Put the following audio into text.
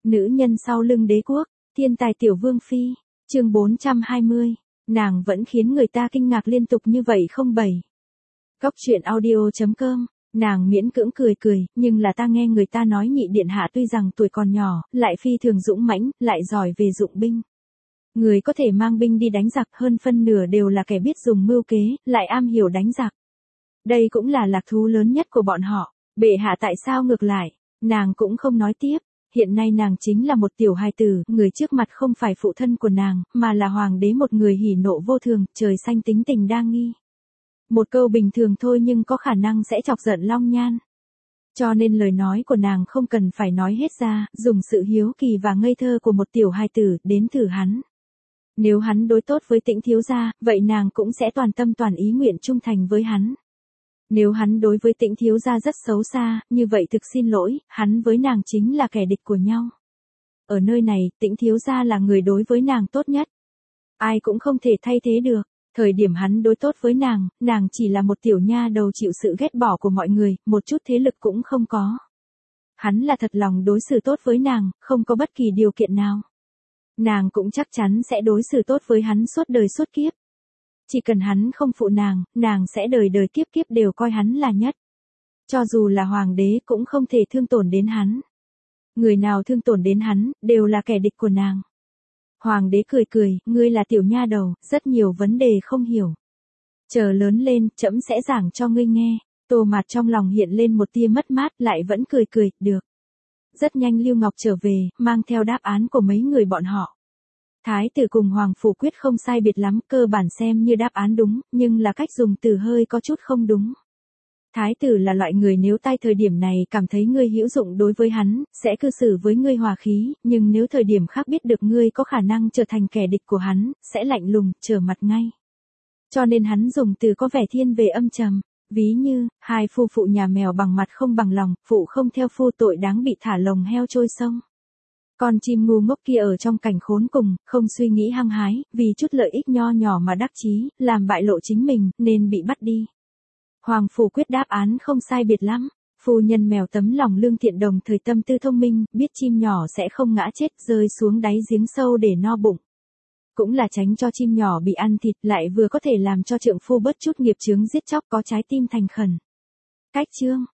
Nữ nhân sau lưng đế quốc, thiên tài tiểu vương phi, chương 420, nàng vẫn khiến người ta kinh ngạc liên tục như vậy không bảy. Góc truyện audio.com, nàng miễn cưỡng cười, nhưng là ta nghe người ta nói nhị điện hạ tuy rằng tuổi còn nhỏ, lại phi thường dũng mãnh, lại giỏi về dụng binh. Người có thể mang binh đi đánh giặc hơn phân nửa đều là kẻ biết dùng mưu kế, lại am hiểu đánh giặc. Đây cũng là lạc thú lớn nhất của bọn họ. Bệ hạ tại sao ngược lại? Nàng cũng không nói tiếp. Hiện nay nàng chính là một tiểu hài tử, người trước mặt không phải phụ thân của nàng, mà là hoàng đế, một người hỉ nộ vô thường, trời xanh tính tình đa nghi. Một câu bình thường thôi nhưng có khả năng sẽ chọc giận Long Nhan. Cho nên lời nói của nàng không cần phải nói hết ra, dùng sự hiếu kỳ và ngây thơ của một tiểu hài tử đến thử hắn. Nếu hắn đối tốt với Tĩnh thiếu gia, vậy nàng cũng sẽ toàn tâm toàn ý nguyện trung thành với hắn. Nếu hắn đối với Tĩnh thiếu gia rất xấu xa, như vậy thực xin lỗi, hắn với nàng chính là kẻ địch của nhau. Ở nơi này, Tĩnh thiếu gia là người đối với nàng tốt nhất. Ai cũng không thể thay thế được. Thời điểm hắn đối tốt với nàng chỉ là một tiểu nha đầu chịu sự ghét bỏ của mọi người, một chút thế lực cũng không có. Hắn là thật lòng đối xử tốt với nàng, không có bất kỳ điều kiện nào. Nàng cũng chắc chắn sẽ đối xử tốt với hắn suốt đời suốt kiếp. Chỉ cần hắn không phụ nàng sẽ đời đời kiếp kiếp đều coi hắn là nhất. Cho dù là hoàng đế cũng không thể thương tổn đến hắn. Người nào thương tổn đến hắn, đều là kẻ địch của nàng. Hoàng đế cười, ngươi là tiểu nha đầu, rất nhiều vấn đề không hiểu. Chờ lớn lên, trẫm sẽ giảng cho ngươi nghe. Tô Mạt trong lòng hiện lên một tia mất mát, lại vẫn cười, được. Rất nhanh Lưu Ngọc trở về, mang theo đáp án của mấy người bọn họ. Thái tử cùng Hoàng phủ quyết không sai biệt lắm, cơ bản xem như đáp án đúng, nhưng là cách dùng từ hơi có chút không đúng. Thái tử là loại người nếu tại thời điểm này cảm thấy ngươi hữu dụng đối với hắn, sẽ cư xử với ngươi hòa khí, nhưng nếu thời điểm khác biết được ngươi có khả năng trở thành kẻ địch của hắn, sẽ lạnh lùng, trở mặt ngay. Cho nên hắn dùng từ có vẻ thiên về âm trầm. Ví như, hai phu phụ nhà mèo bằng mặt không bằng lòng, phụ không theo phu tội đáng bị thả lồng heo trôi sông. Con chim ngu ngốc kia ở trong cảnh khốn cùng, không suy nghĩ hăng hái, vì chút lợi ích nho nhỏ mà đắc chí, làm bại lộ chính mình, nên bị bắt đi. Hoàng phủ quyết đáp án không sai biệt lắm. Phu nhân mèo tấm lòng lương thiện đồng thời tâm tư thông minh, biết chim nhỏ sẽ không ngã chết rơi xuống đáy giếng sâu để no bụng. Cũng là tránh cho chim nhỏ bị ăn thịt, lại vừa có thể làm cho trượng phu bớt chút nghiệp chướng giết chóc, có trái tim thành khẩn. Cách chương,